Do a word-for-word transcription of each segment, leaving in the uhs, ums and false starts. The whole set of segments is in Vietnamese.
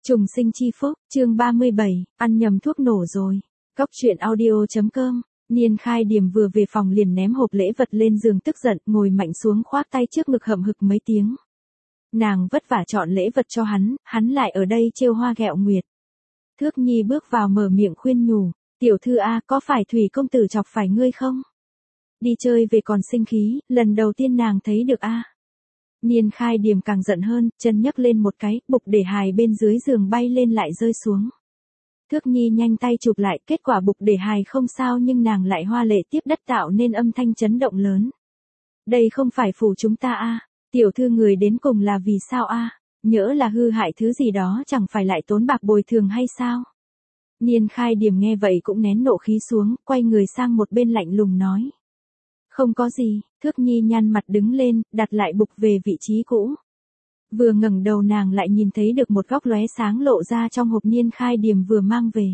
Trùng sinh chi phúc, chương ba mươi bảy, ăn nhầm thuốc nổ rồi. Cóc truyện audio.com, Niên Khai Điềm vừa về phòng liền ném hộp lễ vật lên giường tức giận, ngồi mạnh xuống khoác tay trước ngực hậm hực mấy tiếng. Nàng vất vả chọn lễ vật cho hắn, hắn lại ở đây trêu hoa ghẹo nguyệt. Thước Nhi bước vào mở miệng khuyên nhủ, tiểu thư a, có phải Thủy công tử chọc phải ngươi không? Đi chơi về còn sinh khí, lần đầu tiên nàng thấy được a. Niên Khai Điềm càng giận hơn, chân nhấc lên một cái, bục để hài bên dưới giường bay lên lại rơi xuống. Thước Nhi nhanh tay chụp lại, kết quả bục để hài không sao nhưng nàng lại hoa lệ tiếp đất tạo nên âm thanh chấn động lớn. Đây không phải phủ chúng ta a, tiểu thư người đến cùng là vì sao a? Nhỡ là hư hại thứ gì đó chẳng phải lại tốn bạc bồi thường hay sao? Niên Khai Điềm nghe vậy cũng nén nộ khí xuống, quay người sang một bên lạnh lùng nói. Không có gì, Thước Nhi nhăn mặt đứng lên, đặt lại bục về vị trí cũ. Vừa ngẩng đầu nàng lại nhìn thấy được một góc lóe sáng lộ ra trong hộp Niên Khai Điềm vừa mang về.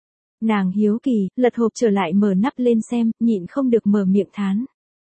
Nàng hiếu kỳ, lật hộp trở lại mở nắp lên xem, nhịn không được mở miệng thán.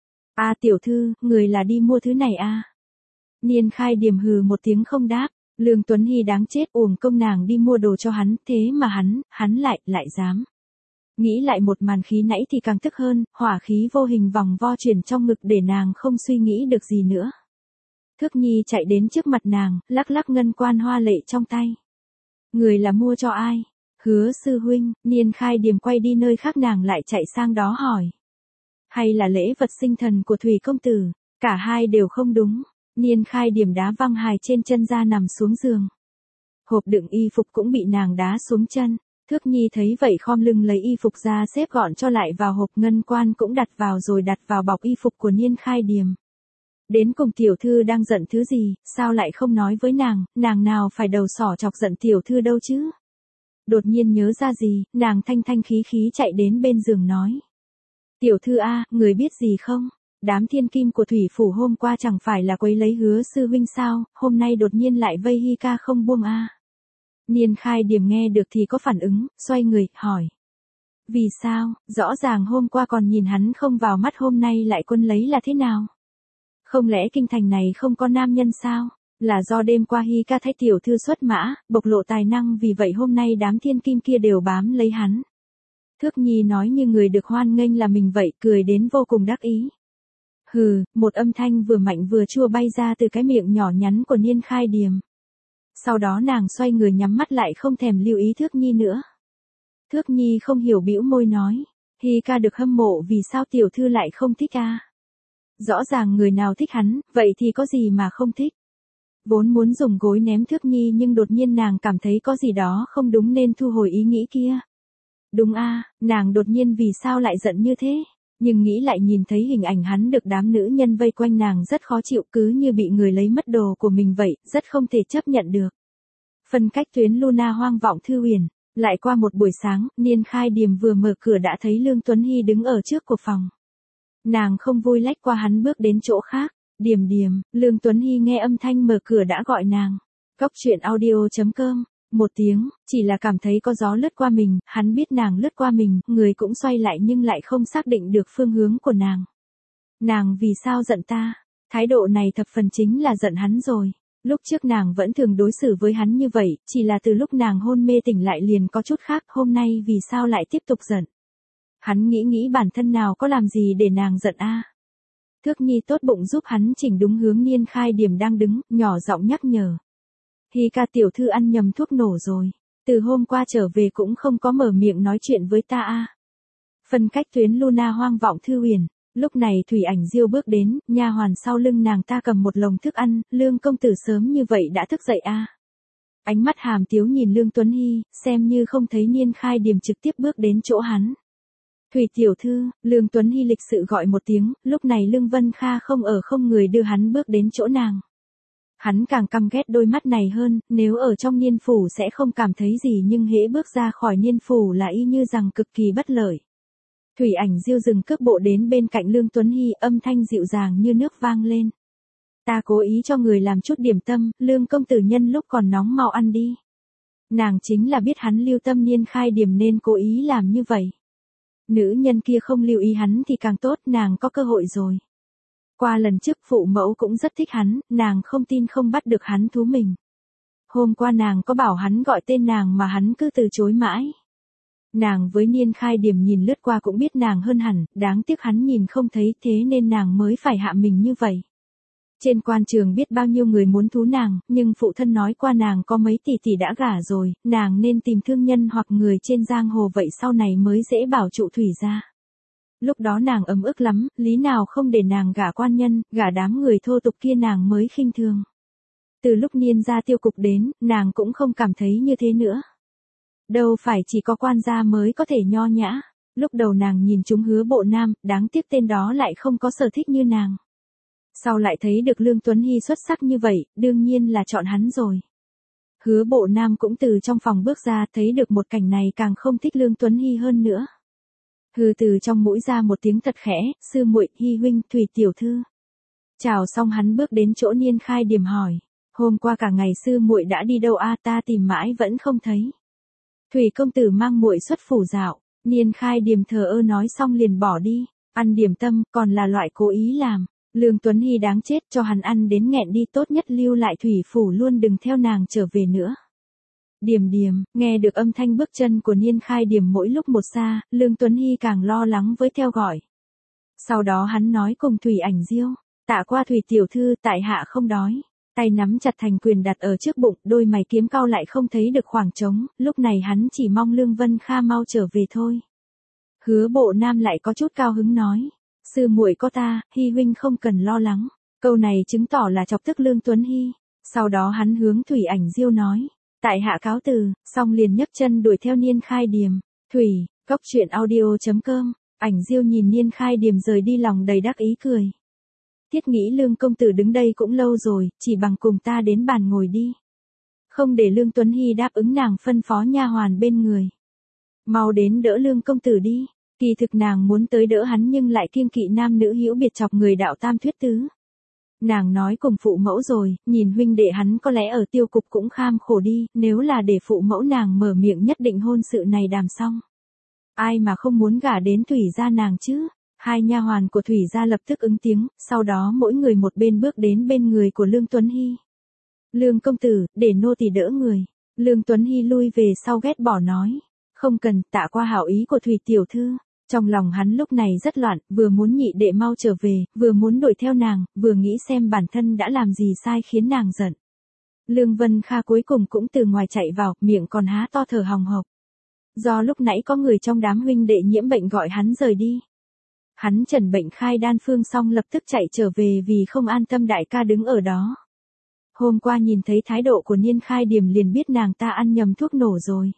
A tiểu thư, người là đi mua thứ này a? Niên Khai Điềm hừ một tiếng không đáp, Lương Tuấn Hy đáng chết uổng công nàng đi mua đồ cho hắn, thế mà hắn, hắn lại, lại dám. Nghĩ lại một màn khí nãy thì càng tức hơn, hỏa khí vô hình vòng vo chuyển trong ngực để nàng không suy nghĩ được gì nữa. Thước Nhi chạy đến trước mặt nàng, lắc lắc ngân quan hoa lệ trong tay. Người là mua cho ai? Hứa sư huynh. Niên Khai Điềm quay đi nơi khác nàng lại chạy sang đó hỏi. Hay là lễ vật sinh thần của Thủy công tử? Cả hai đều không đúng. Niên Khai Điềm đá văng hài trên chân ra nằm xuống giường. Hộp đựng y phục cũng bị nàng đá xuống chân. Thước Nhi thấy vậy khom lưng lấy y phục ra xếp gọn cho lại vào hộp, ngân quan cũng đặt vào rồi đặt vào bọc y phục của Niên Khai Điềm. Đến cùng tiểu thư đang giận thứ gì, sao lại không nói với nàng, nàng nào phải đầu sỏ chọc giận tiểu thư đâu chứ. Đột nhiên nhớ ra gì, nàng thanh thanh khí khí chạy đến bên giường nói. Tiểu thư a, người biết gì không? Đám thiên kim của thủy phủ hôm qua chẳng phải là quấy lấy Hứa sư huynh sao, hôm nay đột nhiên lại vây Hi ca không buông a. Niên Khai Điềm nghe được thì có phản ứng, xoay người, hỏi. Vì sao, rõ ràng hôm qua còn nhìn hắn không vào mắt hôm nay lại quân lấy là thế nào? Không lẽ kinh thành này không có nam nhân sao? Là do đêm qua Hi ca thấy tiểu thư xuất mã, bộc lộ tài năng vì vậy hôm nay đám thiên kim kia đều bám lấy hắn. Thước Nhi nói như người được hoan nghênh là mình vậy, cười đến vô cùng đắc ý. Hừ, một âm thanh vừa mạnh vừa chua bay ra từ cái miệng nhỏ nhắn của Niên Khai Điềm. Sau đó nàng xoay người nhắm mắt lại không thèm lưu ý Thước Nhi nữa. Thước Nhi không hiểu bĩu môi nói, Hi ca được hâm mộ vì sao tiểu thư lại không thích a? Rõ ràng người nào thích hắn, vậy thì có gì mà không thích. Vốn muốn dùng gối ném Thước Nhi nhưng đột nhiên nàng cảm thấy có gì đó không đúng nên thu hồi ý nghĩ kia. Đúng a, nàng đột nhiên vì sao lại giận như thế, nhưng nghĩ lại nhìn thấy hình ảnh hắn được đám nữ nhân vây quanh nàng rất khó chịu, cứ như bị người lấy mất đồ của mình vậy, rất không thể chấp nhận được. Phân cách tuyến Luna hoang vọng thư huyền, lại qua một buổi sáng, Niên Khai Điềm vừa mở cửa đã thấy Lương Tuấn Hy đứng ở trước của phòng. Nàng không vui lách qua hắn bước đến chỗ khác. Điềm Điềm, Lương Tuấn Hy nghe âm thanh mở cửa đã gọi nàng. Cóc truyện audio.com, một tiếng, chỉ là cảm thấy có gió lướt qua mình, hắn biết nàng lướt qua mình, người cũng xoay lại nhưng lại không xác định được phương hướng của nàng. Nàng vì sao giận ta? Thái độ này thập phần chính là giận hắn rồi. Lúc trước nàng vẫn thường đối xử với hắn như vậy, chỉ là từ lúc nàng hôn mê tỉnh lại liền có chút khác, hôm nay vì sao lại tiếp tục giận? Hắn nghĩ nghĩ bản thân nào có làm gì để nàng giận a? Thước Nhi tốt bụng giúp hắn chỉnh đúng hướng Niên Khai Điềm đang đứng, nhỏ giọng nhắc nhở. Hi ca tiểu thư ăn nhầm thuốc nổ rồi, từ hôm qua trở về cũng không có mở miệng nói chuyện với ta a. Phân cách tuyến Luna hoang vọng thư huyền, lúc này Thủy Ảnh Diêu bước đến, nha hoàn sau lưng nàng ta cầm một lồng thức ăn, Lương công tử sớm như vậy đã thức dậy a. Ánh mắt hàm tiếu nhìn Lương Tuấn Hy, xem như không thấy Niên Khai Điềm trực tiếp bước đến chỗ hắn. Thủy tiểu thư, Lương Tuấn Hy lịch sự gọi một tiếng, lúc này Lương Vân Kha không ở không người đưa hắn bước đến chỗ nàng. Hắn càng căm ghét đôi mắt này hơn, nếu ở trong Niên phủ sẽ không cảm thấy gì nhưng hễ bước ra khỏi Niên phủ là y như rằng cực kỳ bất lợi. Thủy Ảnh Diêu dừng cước bộ đến bên cạnh Lương Tuấn Hy, âm thanh dịu dàng như nước vang lên. Ta cố ý cho người làm chút điểm tâm, Lương công tử nhân lúc còn nóng mau ăn đi. Nàng chính là biết hắn lưu tâm Niên Khai Điềm nên cố ý làm như vậy. Nữ nhân kia không lưu ý hắn thì càng tốt, nàng có cơ hội rồi. Qua lần trước phụ mẫu cũng rất thích hắn, nàng không tin không bắt được hắn thú mình. Hôm qua nàng có bảo hắn gọi tên nàng mà hắn cứ từ chối mãi. Nàng với Niên Khai Điểm nhìn lướt qua cũng biết nàng hơn hẳn, đáng tiếc hắn nhìn không thấy thế nên nàng mới phải hạ mình như vậy. Trên quan trường biết bao nhiêu người muốn thú nàng, nhưng phụ thân nói qua nàng có mấy tỷ tỷ đã gả rồi, nàng nên tìm thương nhân hoặc người trên giang hồ vậy sau này mới dễ bảo trụ Thủy gia. Lúc đó nàng ấm ức lắm, lý nào không để nàng gả quan nhân, gả đám người thô tục kia nàng mới khinh thường. Từ lúc Niên gia tiêu cục đến, nàng cũng không cảm thấy như thế nữa. Đâu phải chỉ có quan gia mới có thể nho nhã. Lúc đầu nàng nhìn chúng Hứa Bộ Nam, đáng tiếc tên đó lại không có sở thích như nàng. Sau lại thấy được Lương Tuấn Hy xuất sắc như vậy, đương nhiên là chọn hắn rồi. Hứa Bộ Nam cũng từ trong phòng bước ra, thấy được một cảnh này càng không thích Lương Tuấn Hy hơn nữa. Hừ, từ trong mũi ra một tiếng thật khẽ, sư muội, Hy huynh, Thủy tiểu thư. Chào xong hắn bước đến chỗ Niên Khai Điểm hỏi, hôm qua cả ngày sư muội đã đi đâu a? Ta tìm mãi vẫn không thấy. Thủy công tử mang muội xuất phủ dạo. Niên Khai Điểm thờ ơ nói xong liền bỏ đi, ăn điểm tâm, còn là loại cố ý làm. Lương Tuấn Hy đáng chết, cho hắn ăn đến nghẹn đi, tốt nhất lưu lại Thủy phủ luôn, đừng theo nàng trở về nữa. Điểm Điểm, nghe được âm thanh bước chân của Niên Khai Điểm mỗi lúc một xa, Lương Tuấn Hy càng lo lắng với theo gọi. Sau đó hắn nói cùng Thủy Ảnh Diêu, tạ qua Thủy tiểu thư, tại hạ không đói. Tay nắm chặt thành quyền đặt ở trước bụng, đôi mày kiếm cau lại không thấy được khoảng trống, lúc này hắn chỉ mong Lương Vân Kha mau trở về thôi. Hứa Bộ Nam lại có chút cao hứng nói, sư muội có ta, Hy huynh không cần lo lắng. Câu này chứng tỏ là chọc tức Lương Tuấn Hy. Sau đó hắn hướng Thủy Ảnh Diêu nói, tại hạ cáo từ, xong liền nhấc chân đuổi theo Niên Khai Điểm. Thủy, cốc truyện audio chấm com. Ảnh Diêu nhìn Niên Khai Điểm rời đi lòng đầy đắc ý cười. Thiết nghĩ Lương công tử đứng đây cũng lâu rồi, chỉ bằng cùng ta đến bàn ngồi đi. Không để Lương Tuấn Hy đáp ứng, nàng phân phó nha hoàn bên người. Mau đến đỡ Lương công tử đi. Kỳ thực nàng muốn tới đỡ hắn nhưng lại kiêng kỵ nam nữ hữu biệt chọc người đạo tam thuyết tứ. Nàng nói cùng phụ mẫu rồi, nhìn huynh đệ hắn có lẽ ở tiêu cục cũng kham khổ đi, nếu là để phụ mẫu nàng mở miệng nhất định hôn sự này đàm xong. Ai mà không muốn gả đến Thủy gia nàng chứ? Hai nha hoàn của Thủy gia lập tức ứng tiếng, sau đó mỗi người một bên bước đến bên người của Lương Tuấn Hy. Lương công tử, để nô tỳ đỡ người. Lương Tuấn Hy lui về sau ghét bỏ nói, không cần, tạ qua hảo ý của Thủy tiểu thư. Trong lòng hắn lúc này rất loạn, vừa muốn nhị đệ mau trở về, vừa muốn đuổi theo nàng, vừa nghĩ xem bản thân đã làm gì sai khiến nàng giận. Lương Vân Kha cuối cùng cũng từ ngoài chạy vào, miệng còn há to thở hồng hộc. Do lúc nãy có người trong đám huynh đệ nhiễm bệnh gọi hắn rời đi. Hắn trần bệnh khai đan phương xong lập tức chạy trở về vì không an tâm đại ca đứng ở đó. Hôm qua nhìn thấy thái độ của Niên Khai Điểm liền biết nàng ta ăn nhầm thuốc nổ rồi.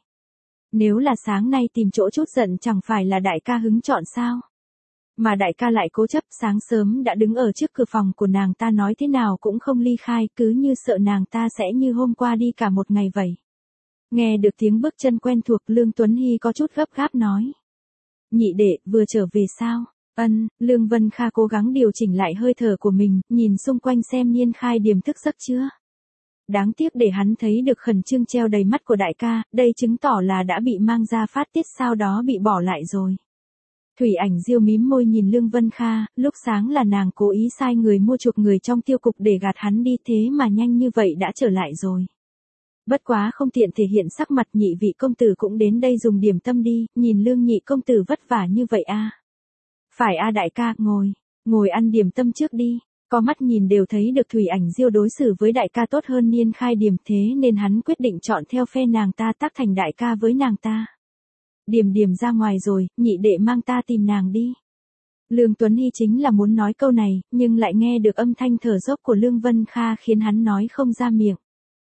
Nếu là sáng nay tìm chỗ chút giận chẳng phải là đại ca hứng chọn sao? Mà đại ca lại cố chấp, sáng sớm đã đứng ở trước cửa phòng của nàng ta nói thế nào cũng không ly khai, cứ như sợ nàng ta sẽ như hôm qua đi cả một ngày vậy. Nghe được tiếng bước chân quen thuộc, Lương Tuấn Hy có chút gấp gáp nói. Nhị đệ, vừa trở về sao? Ân, Lương Vân Kha cố gắng điều chỉnh lại hơi thở của mình, nhìn xung quanh xem Niên Khai Điểm thức giấc chưa. Đáng tiếc để hắn thấy được khẩn trương treo đầy mắt của đại ca, đây chứng tỏ là đã bị mang ra phát tiết, sau đó bị bỏ lại rồi. Thủy Ảnh Diêu mím môi nhìn Lương Vân Kha, lúc sáng là nàng cố ý sai người mua chuộc người trong tiêu cục để gạt hắn đi, thế mà nhanh như vậy đã trở lại rồi. Bất quá không tiện thể hiện sắc mặt, nhị vị công tử cũng đến đây dùng điểm tâm đi, nhìn Lương nhị công tử vất vả như vậy a. Phải a đại ca, ngồi, ngồi ăn điểm tâm trước đi. Có mắt nhìn đều thấy được Thủy Ảnh Diêu đối xử với đại ca tốt hơn Niên Khai Điểm, thế nên hắn quyết định chọn theo phe nàng ta, tác thành đại ca với nàng ta. Điểm Điểm ra ngoài rồi, nhị đệ mang ta tìm nàng đi. Lương Tuấn Hy chính là muốn nói câu này, nhưng lại nghe được âm thanh thở dốc của Lương Vân Kha khiến hắn nói không ra miệng.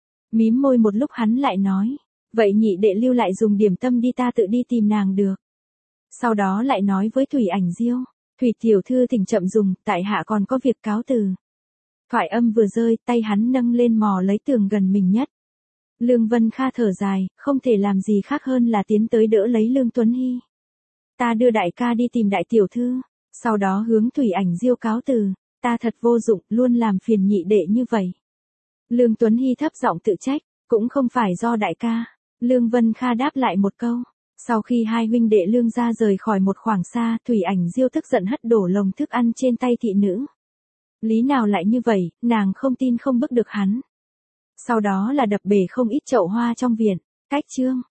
Mím môi một lúc hắn lại nói, vậy nhị đệ lưu lại dùng điểm tâm đi, ta tự đi tìm nàng được. Sau đó lại nói với Thủy Ảnh Diêu, Thủy tiểu thư thỉnh chậm dùng, tại hạ còn có việc cáo từ. Thoại âm vừa rơi, tay hắn nâng lên mò lấy tường gần mình nhất. Lương Vân Kha thở dài, không thể làm gì khác hơn là tiến tới đỡ lấy Lương Tuấn Hy. Ta đưa đại ca đi tìm đại tiểu thư, sau đó hướng Thủy Ảnh Diêu cáo từ, ta thật vô dụng, luôn làm phiền nhị đệ như vậy. Lương Tuấn Hy thấp giọng tự trách, cũng không phải do đại ca. Lương Vân Kha đáp lại một câu. Sau khi hai huynh đệ Lương gia rời khỏi một khoảng xa, Thủy Ảnh Diêu tức giận hất đổ lồng thức ăn trên tay thị nữ. Lý nào lại như vậy, nàng không tin không bức được hắn. Sau đó là đập bể không ít chậu hoa trong viện. Cách chương